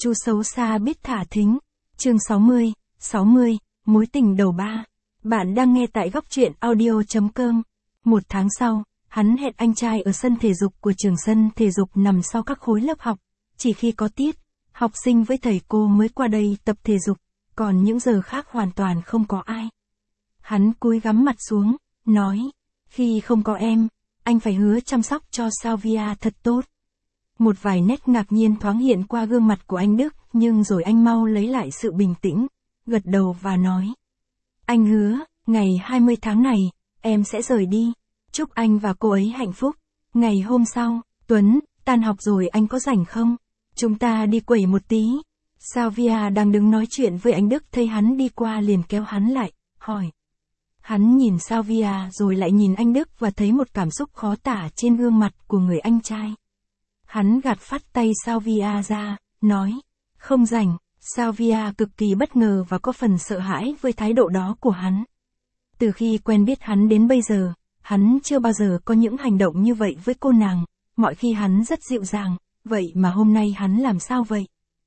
Chu xấu xa biết thả thính. Chương 60, mối tình đầu ba. Bạn đang nghe tại góc truyện audio.com. Một tháng sau, hắn hẹn anh trai ở sân thể dục của trường. Sân thể dục nằm sau các khối lớp học. Chỉ khi có tiết, học sinh với thầy cô mới qua đây tập thể dục, còn những giờ khác hoàn toàn không có ai. Hắn cúi gắm mặt xuống, nói, khi không có em, anh phải hứa chăm sóc cho Salvia thật tốt. Một vài nét ngạc nhiên thoáng hiện qua gương mặt của anh Đức, nhưng rồi anh mau lấy lại sự bình tĩnh, gật đầu và nói. Anh hứa, ngày 20 tháng này, em sẽ rời đi. Chúc anh và cô ấy hạnh phúc. Ngày hôm sau, Tuấn, tan học rồi anh có rảnh không? Chúng ta đi quẩy một tí. Salvia đang đứng nói chuyện với anh Đức, thấy hắn đi qua liền kéo hắn lại, hỏi. Hắn nhìn Salvia rồi lại nhìn anh Đức và thấy một cảm xúc khó tả trên gương mặt của người anh trai. Hắn gạt phắt tay Salvia ra, nói, không rảnh. Salvia cực kỳ bất ngờ và có phần sợ hãi với thái độ đó của hắn. Từ khi quen biết hắn đến bây giờ, hắn chưa bao giờ có những hành động như vậy với cô nàng, mọi khi hắn rất dịu dàng, vậy mà hôm nay hắn làm sao vậy?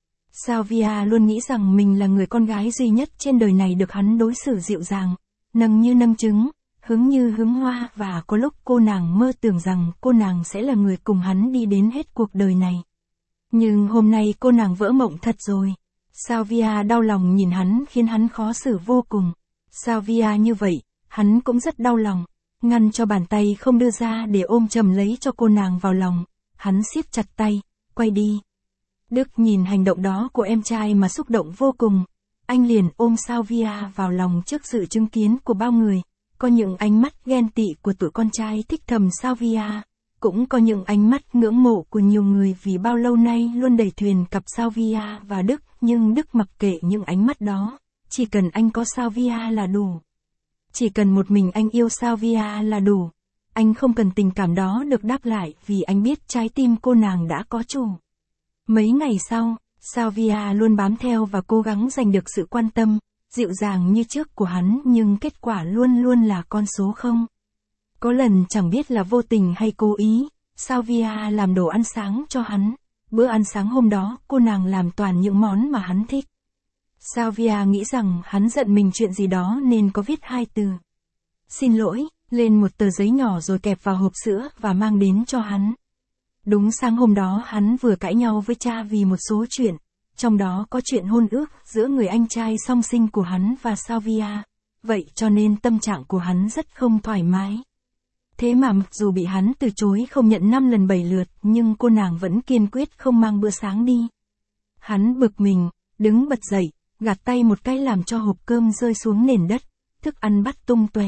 Salvia luôn nghĩ rằng mình là người con gái duy nhất trên đời này được hắn đối xử dịu dàng, nâng như nâng trứng, hứng như hứng hoa, và có lúc cô nàng mơ tưởng rằng cô nàng sẽ là người cùng hắn đi đến hết cuộc đời này. Nhưng hôm nay cô nàng vỡ mộng thật rồi. Salvia đau lòng nhìn hắn khiến hắn khó xử vô cùng. Salvia như vậy, hắn cũng rất đau lòng, ngăn cho bàn tay không đưa ra để ôm chầm lấy cho cô nàng vào lòng. Hắn siết chặt tay, quay đi. Đức nhìn hành động đó của em trai mà xúc động vô cùng. Anh liền ôm Salvia vào lòng trước sự chứng kiến của bao người. Có những ánh mắt ghen tị của tụi con trai thích thầm Salvia. Cũng có những ánh mắt ngưỡng mộ của nhiều người vì bao lâu nay luôn đẩy thuyền cặp Salvia và Đức, nhưng Đức mặc kệ những ánh mắt đó. Chỉ cần anh có Salvia là đủ. Chỉ cần một mình anh yêu Salvia là đủ. Anh không cần tình cảm đó được đáp lại vì anh biết trái tim cô nàng đã có chủ. Mấy ngày sau, Salvia luôn bám theo và cố gắng giành được sự quan tâm, dịu dàng như trước của hắn, nhưng kết quả luôn luôn là con số 0. Có lần chẳng biết là vô tình hay cố ý, Salvia làm đồ ăn sáng cho hắn. Bữa ăn sáng hôm đó cô nàng làm toàn những món mà hắn thích. Salvia nghĩ rằng hắn giận mình chuyện gì đó nên có viết 2 từ. Xin lỗi, lên một tờ giấy nhỏ rồi kẹp vào hộp sữa và mang đến cho hắn. Đúng sáng hôm đó hắn vừa cãi nhau với cha vì một số chuyện, trong đó có chuyện hôn ước giữa người anh trai song sinh của hắn và Salvia. Vậy cho nên tâm trạng của hắn rất không thoải mái. Thế mà mặc dù bị hắn từ chối không nhận 5 lần 7 lượt, nhưng cô nàng vẫn kiên quyết không mang bữa sáng đi. Hắn bực mình, đứng bật dậy, gạt tay một cái làm cho hộp cơm rơi xuống nền đất, thức ăn bắt tung tóe.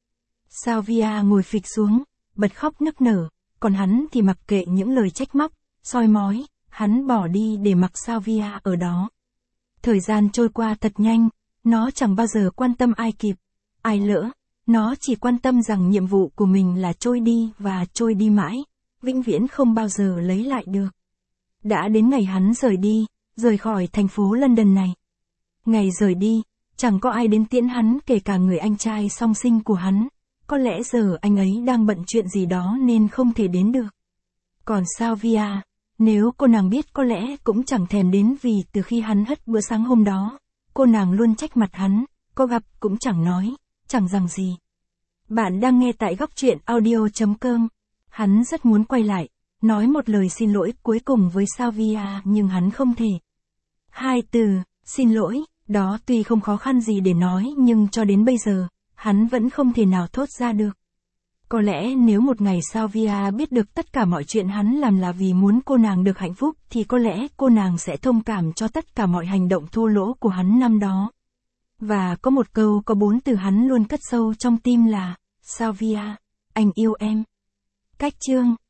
Salvia ngồi phịch xuống, bật khóc nức nở, còn hắn thì mặc kệ những lời trách móc, soi mói, hắn bỏ đi để mặc Salvia ở đó. Thời gian trôi qua thật nhanh, nó chẳng bao giờ quan tâm ai kịp, ai lỡ. Nó chỉ quan tâm rằng nhiệm vụ của mình là trôi đi và trôi đi mãi, vĩnh viễn không bao giờ lấy lại được. Đã đến ngày hắn rời đi, rời khỏi thành phố London này. Ngày rời đi, chẳng có ai đến tiễn hắn kể cả người anh trai song sinh của hắn. Có lẽ giờ anh ấy đang bận chuyện gì đó nên không thể đến được. Còn Salvia, nếu cô nàng biết có lẽ cũng chẳng thèm đến vì từ khi hắn hất bữa sáng hôm đó, cô nàng luôn trách mặt hắn, có gặp cũng chẳng nói. Chẳng rằng gì. Bạn đang nghe tại góc truyện audio.com. Hắn rất muốn quay lại, nói một lời xin lỗi cuối cùng với Salvia nhưng hắn không thể. 2 từ, xin lỗi, đó tuy không khó khăn gì để nói nhưng cho đến bây giờ, hắn vẫn không thể nào thốt ra được. Có lẽ nếu một ngày Salvia biết được tất cả mọi chuyện hắn làm là vì muốn cô nàng được hạnh phúc thì có lẽ cô nàng sẽ thông cảm cho tất cả mọi hành động thô lỗ của hắn năm đó. Và có một câu có 4 từ hắn luôn cất sâu trong tim là, Salvia, anh yêu em. Cách chương